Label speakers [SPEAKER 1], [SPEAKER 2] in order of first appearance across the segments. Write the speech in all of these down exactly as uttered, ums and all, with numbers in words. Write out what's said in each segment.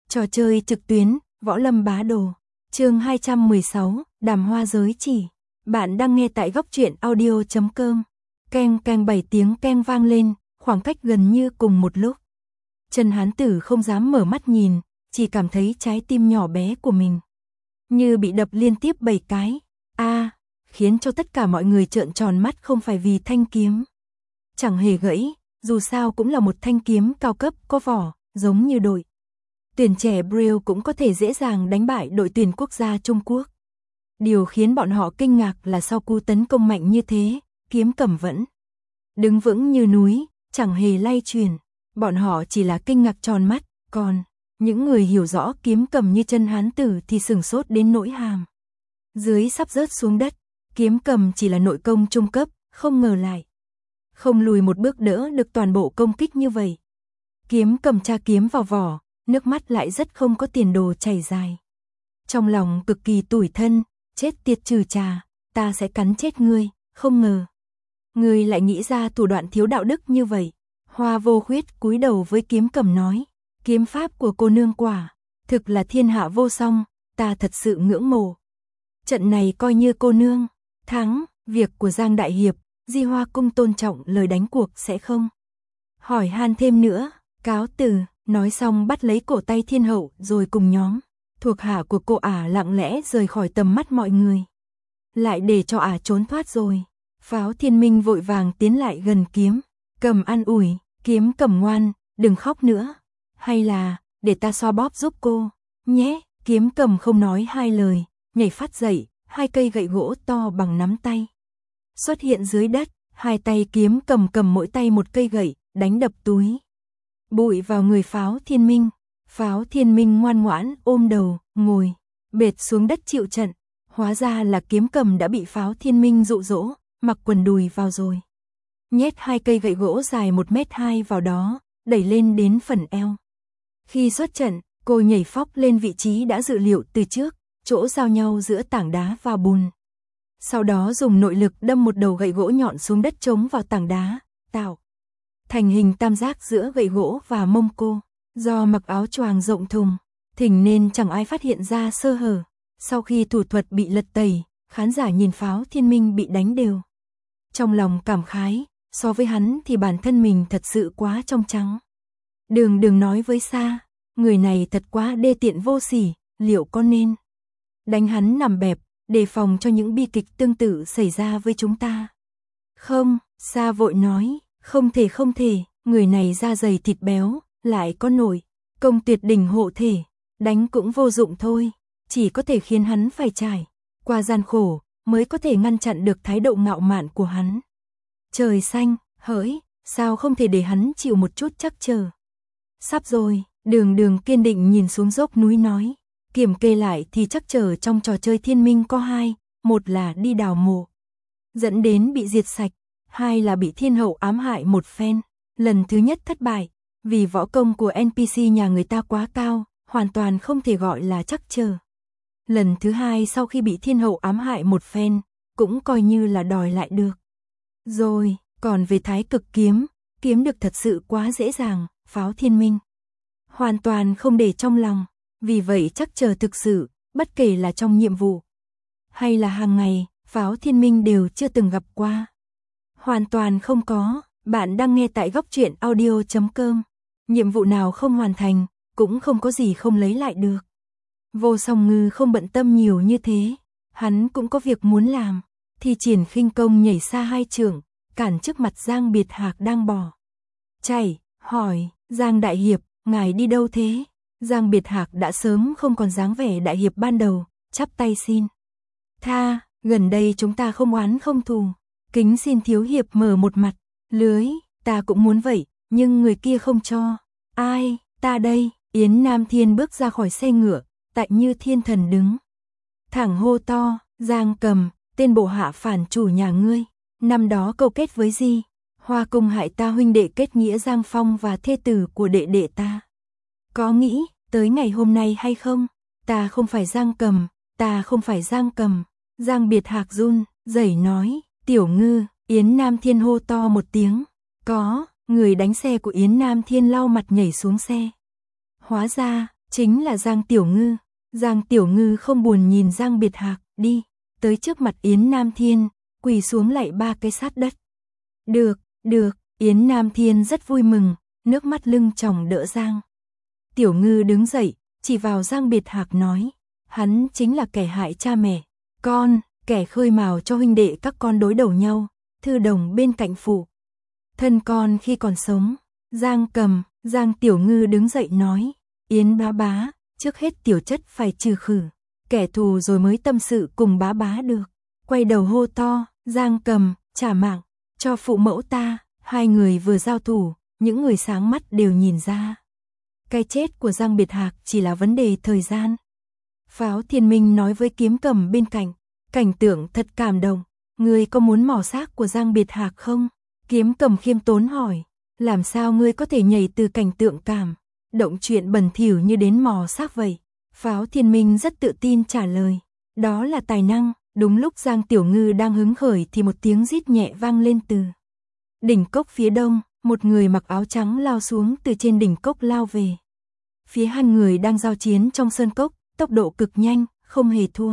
[SPEAKER 1] Trò chơi trực tuyến, Võ Lâm Bá Đồ. Chương hai trăm mười sáu, Đàm Hoa giới chỉ. Bạn đang nghe tại góc truyện audio chấm com. Keng keng bảy tiếng keng vang lên, khoảng cách gần như cùng một lúc. Trần Hán Tử không dám mở mắt nhìn, chỉ cảm thấy trái tim nhỏ bé của mình như bị đập liên tiếp bảy cái. A, à, khiến cho tất cả mọi người trợn tròn mắt, không phải vì thanh kiếm chẳng hề gãy, dù sao cũng là một thanh kiếm cao cấp có vỏ, giống như đội tuyển trẻ Brazil cũng có thể dễ dàng đánh bại đội tuyển quốc gia Trung Quốc. Điều khiến bọn họ kinh ngạc là sau cú tấn công mạnh như thế, kiếm cầm vẫn đứng vững như núi, chẳng hề lay chuyển. Bọn họ chỉ là kinh ngạc tròn mắt, còn những người hiểu rõ kiếm cầm như Trần Hán Tử thì sửng sốt đến nỗi hàm dưới sắp rớt xuống đất. Kiếm cầm chỉ là nội công trung cấp, không ngờ lại không lùi một bước đỡ được toàn bộ công kích như vậy. Kiếm cầm tra kiếm vào vỏ, nước mắt lại rất không có tiền đồ chảy dài. Trong lòng cực kỳ tủi thân, chết tiệt trừ trà, ta sẽ cắn chết ngươi, không ngờ ngươi lại nghĩ ra thủ đoạn thiếu đạo đức như vậy. Hoa Vô Khuyết cúi đầu với kiếm cầm nói, kiếm pháp của cô nương quả thực là thiên hạ vô song, ta thật sự ngưỡng mộ. Trận này coi như cô nương thắng, việc của Giang Đại Hiệp, Di Hoa Cung tôn trọng lời đánh cuộc sẽ không hỏi han thêm nữa, cáo từ. Nói xong bắt lấy cổ tay Thiên Hậu rồi cùng nhóm thuộc hạ của cô ả lặng lẽ rời khỏi tầm mắt mọi người. Lại để cho ả trốn thoát rồi. Pháo Thiên Minh vội vàng tiến lại gần kiếm cầm an ủi, kiếm cầm ngoan, đừng khóc nữa. Hay là, để ta xoa bóp giúp cô, nhé. Kiếm cầm không nói hai lời, nhảy phát dậy, hai cây gậy gỗ to bằng nắm tay xuất hiện dưới đất. Hai tay kiếm cầm cầm mỗi tay một cây gậy, đánh đập túi bụi vào người Pháo Thiên Minh. Pháo Thiên Minh ngoan ngoãn ôm đầu, ngồi bệt xuống đất chịu trận. Hóa ra là kiếm cầm đã bị Pháo Thiên Minh dụ dỗ, mặc quần đùi vào rồi nhét hai cây gậy gỗ dài một mét hai vào đó, đẩy lên đến phần eo. Khi xuất trận, cô nhảy phóc lên vị trí đã dự liệu từ trước, chỗ giao nhau giữa tảng đá và bùn. Sau đó dùng nội lực đâm một đầu gậy gỗ nhọn xuống đất chống vào tảng đá, tạo thành hình tam giác giữa gậy gỗ và mông cô. Do mặc áo choàng rộng thùng thình nên chẳng ai phát hiện ra sơ hở. Sau khi thủ thuật bị lật tẩy, khán giả nhìn Pháo Thiên Minh bị đánh đều trong lòng cảm khái, so với hắn thì bản thân mình thật sự quá trong trắng. Đừng đừng nói với Sa, người này thật quá đê tiện vô sỉ, liệu có nên đánh hắn nằm bẹp, đề phòng cho những bi kịch tương tự xảy ra với chúng ta? Không, Sa vội nói, không thể không thể, người này da dày thịt béo, lại có nội công tuyệt đỉnh hộ thể, đánh cũng vô dụng thôi, chỉ có thể khiến hắn phải trải qua gian khổ, mới có thể ngăn chặn được thái độ ngạo mạn của hắn. Trời xanh, hỡi, sao không thể để hắn chịu một chút chắc chờ? Sắp rồi, Đường Đường kiên định nhìn xuống dốc núi nói, kiểm kê lại thì chắc chờ trong trò chơi Thiên Minh có hai, một là đi đào mộ dẫn đến bị diệt sạch, hai là bị Thiên Hậu ám hại một phen. Lần thứ nhất thất bại, vì võ công của en pê xê nhà người ta quá cao, hoàn toàn không thể gọi là chắc chờ. Lần thứ hai sau khi bị Thiên Hậu ám hại một phen, cũng coi như là đòi lại được. Rồi, còn về Thái Cực kiếm, kiếm được thật sự quá dễ dàng, Pháo Thiên Minh hoàn toàn không để trong lòng. Vì vậy chắc chờ thực sự, bất kể là trong nhiệm vụ hay là hàng ngày, Pháo Thiên Minh đều chưa từng gặp qua. Hoàn toàn không có. Bạn đang nghe tại góc truyện audio chấm com. Nhiệm vụ nào không hoàn thành, cũng không có gì không lấy lại được. Vô Song Ngư không bận tâm nhiều như thế, hắn cũng có việc muốn làm. Thi triển khinh công nhảy xa hai trượng, cản trước mặt Giang Biệt Hạc đang bỏ chạy, hỏi, Giang Đại Hiệp, ngài đi đâu thế? Giang Biệt Hạc đã sớm không còn dáng vẻ đại hiệp ban đầu, chắp tay xin tha, gần đây chúng ta không oán không thù, kính xin thiếu hiệp mở một mặt lưới, ta cũng muốn vậy, nhưng người kia không cho. Ai, ta đây. Yến Nam Thiên bước ra khỏi xe ngựa, tại Như Thiên Thần đứng thẳng hô to, Giang Cầm, tên bộ hạ phản chủ nhà ngươi, năm đó câu kết với Di Hoa Cung hại ta huynh đệ kết nghĩa Giang Phong và thê tử của đệ đệ ta. Có nghĩ tới ngày hôm nay hay không? Ta không phải Giang Cầm, ta không phải Giang Cầm. Giang Biệt Hạc run rẩy nói, Tiểu Ngư. Yến Nam Thiên hô to một tiếng, có. Người đánh xe của Yến Nam Thiên lau mặt nhảy xuống xe. Hóa ra, chính là Giang Tiểu Ngư. Giang Tiểu Ngư không buồn nhìn Giang Biệt Hạc, đi tới trước mặt Yến Nam Thiên, quỳ xuống lạy ba cái sát đất. Được, được, Yến Nam Thiên rất vui mừng, nước mắt lưng tròng đỡ Giang Tiểu Ngư đứng dậy, chỉ vào Giang Biệt Hạc nói, hắn chính là kẻ hại cha mẹ con, kẻ khơi mào cho huynh đệ các con đối đầu nhau, thư đồng bên cạnh phụ thân con khi còn sống. Giang Cầm, Giang Tiểu Ngư đứng dậy nói, Yến bá bá, trước hết tiểu chất phải trừ khử kẻ thù rồi mới tâm sự cùng bá bá được. Quay đầu hô to, Giang Cầm, trả mạng cho phụ mẫu ta. Hai người vừa giao thủ, những người sáng mắt đều nhìn ra, cái chết của Giang Biệt Hạc chỉ là vấn đề thời gian. Pháo Thiên Minh nói với Kiếm Cầm bên cạnh, cảnh tượng thật cảm động, ngươi có muốn mò xác của Giang Biệt Hạc không? Kiếm Cầm khiêm tốn hỏi, làm sao ngươi có thể nhảy từ cảnh tượng cảm động chuyện bẩn thỉu như đến mò xác vậy? Pháo Thiên Minh rất tự tin trả lời, đó là tài năng. Đúng lúc Giang Tiểu Ngư đang hứng khởi thì một tiếng rít nhẹ vang lên từ đỉnh cốc phía đông, một người mặc áo trắng lao xuống từ trên đỉnh cốc lao về phía hai người đang giao chiến trong sơn cốc, tốc độ cực nhanh, không hề thua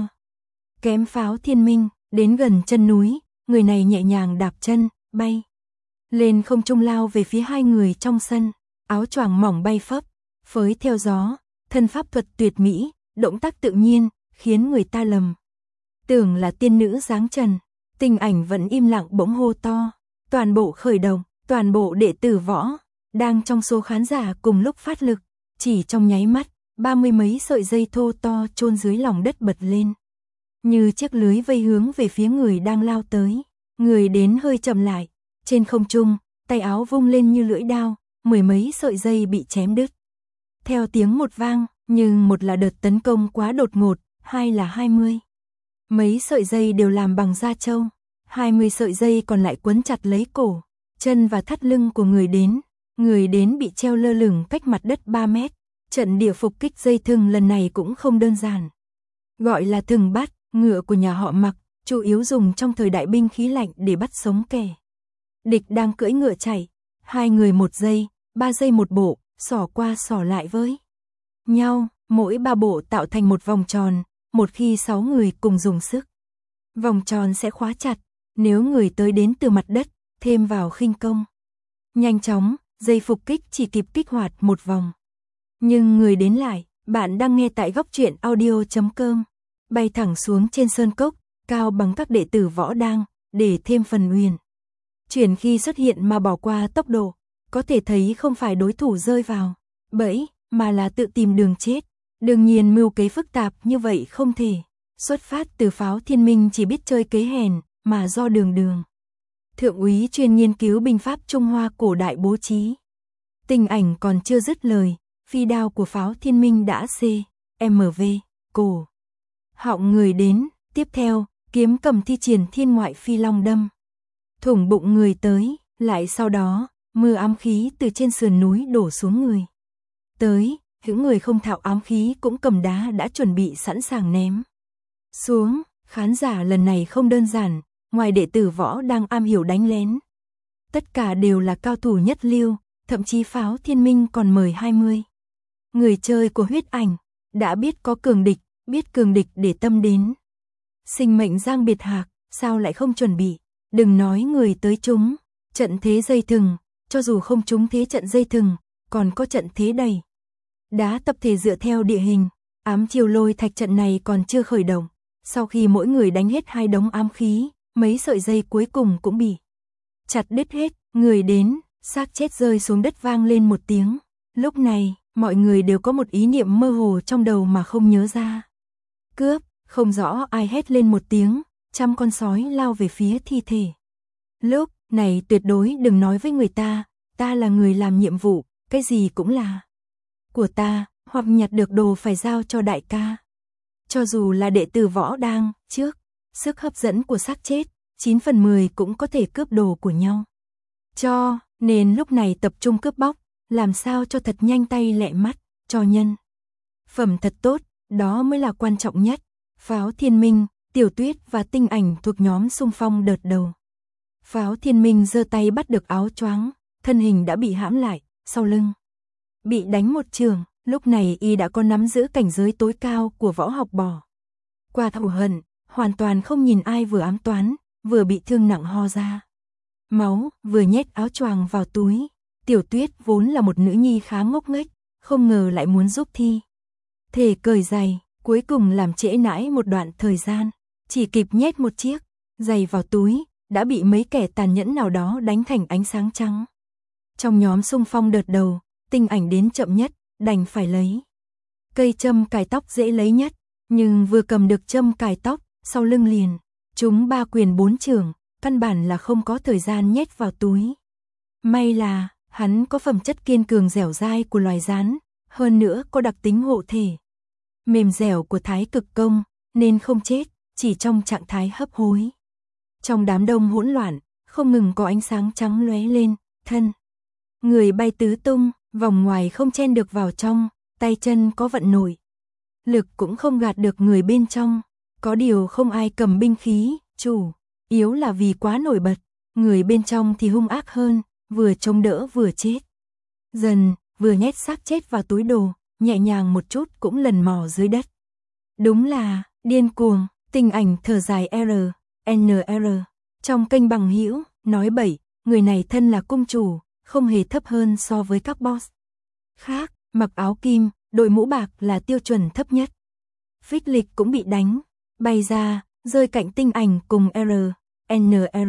[SPEAKER 1] kém Pháo Thiên Minh. Đến gần chân núi, người này nhẹ nhàng đạp chân, bay lên không trung lao về phía hai người trong sân, áo choàng mỏng bay phấp phới theo gió, thân pháp thuật tuyệt mỹ, động tác tự nhiên, khiến người ta lầm tưởng là tiên nữ dáng trần. Tình Ảnh vẫn im lặng bỗng hô to, toàn bộ khởi động, toàn bộ đệ tử võ đang trong số khán giả cùng lúc phát lực, chỉ trong nháy mắt, ba mươi mấy sợi dây thô to chôn dưới lòng đất bật lên, như chiếc lưới vây hướng về phía người đang lao tới. Người đến hơi chậm lại, trên không trung, tay áo vung lên như lưỡi đao, mười mấy sợi dây bị chém đứt. Theo tiếng một vang, nhưng một là đợt tấn công quá đột ngột, hai là hai mươi mấy sợi dây đều làm bằng da trâu, hai mươi sợi dây còn lại quấn chặt lấy cổ, chân và thắt lưng của người đến. Người đến bị treo lơ lửng cách mặt đất ba mét. Trận địa phục kích dây thừng lần này cũng không đơn giản. Gọi là thừng bắt, ngựa của nhà họ Mặc, chủ yếu dùng trong thời đại binh khí lạnh để bắt sống kẻ địch đang cưỡi ngựa chạy. Hai người một giây, ba giây một bộ, xỏ qua xỏ lại với nhau, mỗi ba bộ tạo thành một vòng tròn. Một khi sáu người cùng dùng sức, vòng tròn sẽ khóa chặt. Nếu người tới đến từ mặt đất, thêm vào khinh công nhanh chóng, dây phục kích chỉ kịp kích hoạt một vòng. Nhưng người đến lại, bạn đang nghe tại góc truyện audio chấm com, bay thẳng xuống trên sơn cốc, cao bằng các đệ tử võ đang, để thêm phần huyền chuyển khi xuất hiện mà bỏ qua tốc độ, có thể thấy không phải đối thủ rơi vào bẫy, mà là tự tìm đường chết. Đương nhiên mưu kế phức tạp như vậy không thể xuất phát từ Pháo Thiên Minh chỉ biết chơi kế hèn, mà do đường đường thượng úy chuyên nghiên cứu binh pháp Trung Hoa cổ đại bố trí. Tình Ảnh còn chưa dứt lời, phi đao của Pháo Thiên Minh đã c m v cổ họng người đến. Tiếp theo, Kiếm Cầm thi triển thiên ngoại phi long đâm thủng bụng người tới. Lại sau đó, mưa ám khí từ trên sườn núi đổ xuống người tới. Những người không thạo ám khí cũng cầm đá đã chuẩn bị sẵn sàng ném xuống. Khán giả lần này không đơn giản, ngoài đệ tử võ đang am hiểu đánh lén, tất cả đều là cao thủ nhất lưu. Thậm chí Pháo Thiên Minh còn mời hai mươi người chơi của Huyết Ảnh, đã biết có cường địch, biết cường địch để tâm đến sinh mệnh Giang Biệt Hạc, sao lại không chuẩn bị. Đừng nói người tới chúng trận thế dây thừng, cho dù không trúng thế trận dây thừng, còn có trận thế đẩy đá tập thể dựa theo địa hình. Ám chiêu lôi thạch trận này còn chưa khởi động, sau khi mỗi người đánh hết hai đống ám khí, mấy sợi dây cuối cùng cũng bị chặt đứt hết. Người đến, xác chết rơi xuống đất vang lên một tiếng. Lúc này, mọi người đều có một ý niệm mơ hồ trong đầu mà không nhớ ra. Cướp, không rõ ai hét lên một tiếng, trăm con sói lao về phía thi thể. Lúc này tuyệt đối đừng nói với người ta, ta là người làm nhiệm vụ, cái gì cũng là của ta, hoặc nhặt được đồ phải giao cho đại ca. Cho dù là đệ tử võ đang trước, sức hấp dẫn của xác chết, chín phần mười cũng có thể cướp đồ của nhau. Cho nên lúc này tập trung cướp bóc, làm sao cho thật nhanh tay lẹ mắt, cho nhân phẩm thật tốt, đó mới là quan trọng nhất. Pháo Thiên Minh, Tiểu Tuyết và Tinh Ảnh thuộc nhóm xung phong đợt đầu. Pháo Thiên Minh giơ tay bắt được áo choáng, thân hình đã bị hãm lại, sau lưng bị đánh một trường, Lúc này y đã có nắm giữ cảnh giới tối cao của võ học bỏ qua thù hận, hoàn toàn không nhìn ai, vừa ám toán, vừa bị thương nặng ho ra máu, vừa nhét áo choàng vào túi. Tiểu Tuyết vốn là một nữ nhi khá ngốc nghếch, không ngờ lại muốn giúp Thi thể cởi giày, cuối cùng làm trễ nãi một đoạn thời gian, chỉ kịp nhét một chiếc giày vào túi, đã bị mấy kẻ tàn nhẫn nào đó đánh thành ánh sáng trắng. Trong nhóm xung phong đợt đầu, Tinh Ảnh đến chậm nhất, đành phải lấy cây châm cài tóc dễ lấy nhất, nhưng vừa cầm được châm cài tóc, sau lưng liền trúng ba quyền bốn chưởng, căn bản là không có thời gian nhét vào túi. May là hắn có phẩm chất kiên cường dẻo dai của loài rắn, hơn nữa có đặc tính hộ thể mềm dẻo của Thái Cực Công, nên không chết, chỉ trong trạng thái hấp hối. Trong đám đông hỗn loạn, không ngừng có ánh sáng trắng lóe lên, thân người bay tứ tung, vòng ngoài không chen được vào trong, tay chân có vận nổi lực cũng không gạt được người bên trong. Có điều không ai cầm binh khí, chủ yếu là vì quá nổi bật, người bên trong thì hung ác hơn, vừa chống đỡ vừa chết dần, vừa nhét xác chết vào túi đồ, nhẹ nhàng một chút cũng lần mò dưới đất. Đúng là điên cuồng. Tinh Ảnh thở dài R N R trong kênh bằng hữu nói bậy, người này thân là cung chủ, không hề thấp hơn so với các boss khác, mặc áo kim, đội mũ bạc là tiêu chuẩn thấp nhất. Phích Lịch cũng bị đánh bay ra, rơi cạnh Tinh Ảnh cùng R N R.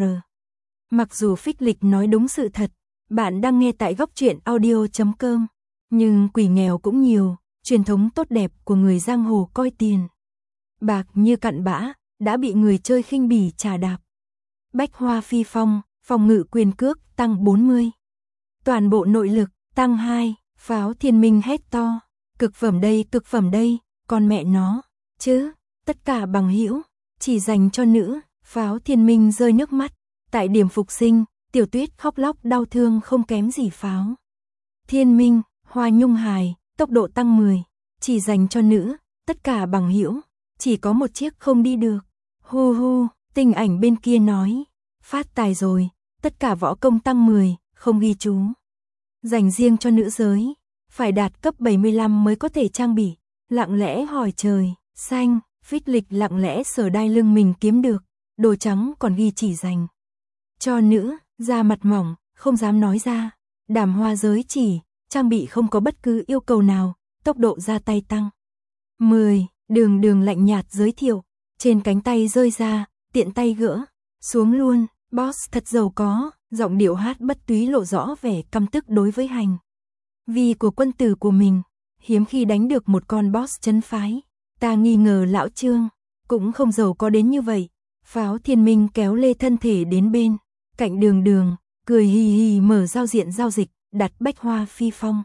[SPEAKER 1] Mặc dù Phích Lịch nói đúng sự thật, bạn đang nghe tại góc truyện audio chấm com, nhưng quỷ nghèo cũng nhiều, truyền thống tốt đẹp của người giang hồ coi tiền bạc như cặn bã, đã bị người chơi khinh bỉ trà đạp. Bách Hoa Phi Phong, phòng ngự quyền cước tăng bốn mươi. Toàn bộ nội lực tăng hai, Pháo Thiên Minh hét to, cực phẩm đây, cực phẩm đây, con mẹ nó, chứ, tất cả bằng hữu, chỉ dành cho nữ. Pháo Thiên Minh rơi nước mắt, tại điểm phục sinh, Tiểu Tuyết khóc lóc đau thương không kém gì Pháo Thiên Minh. Hoa Nhung hài, tốc độ tăng mười, chỉ dành cho nữ, tất cả bằng hữu, chỉ có một chiếc không đi được. Hu hu, Tinh Ảnh bên kia nói, phát tài rồi, tất cả võ công tăng mười, không ghi chú. Dành riêng cho nữ giới, phải đạt cấp bảy mươi lăm mới có thể trang bị. Lặng lẽ hỏi trời xanh, Phích Lịch lặng lẽ sờ đai lưng mình kiếm được, đồ trắng còn ghi chỉ dành cho nữ, da mặt mỏng, không dám nói ra. Đàm Hoa giới chỉ, trang bị không có bất cứ yêu cầu nào, tốc độ ra tay tăng mười, Đường Đường lạnh nhạt giới thiệu, trên cánh tay rơi ra, tiện tay gỡ xuống luôn. Boss thật giàu có, giọng điệu hát bất túy lộ rõ vẻ căm tức đối với hành vi của quân tử của mình, hiếm khi đánh được một con boss chân phái. Ta nghi ngờ lão Trương cũng không giàu có đến như vậy. Pháo Thiên Minh kéo lê thân thể đến bên cạnh Đường Đường, cười hì hì mở giao diện giao dịch, đặt Bách Hoa Phi Phong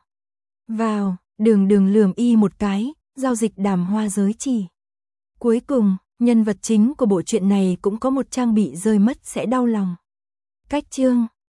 [SPEAKER 1] vào. Đường Đường lườm y một cái, giao dịch Đàm Hoa giới chỉ. Cuối cùng, nhân vật chính của bộ truyện này cũng có một trang bị rơi mất sẽ đau lòng. Cách chương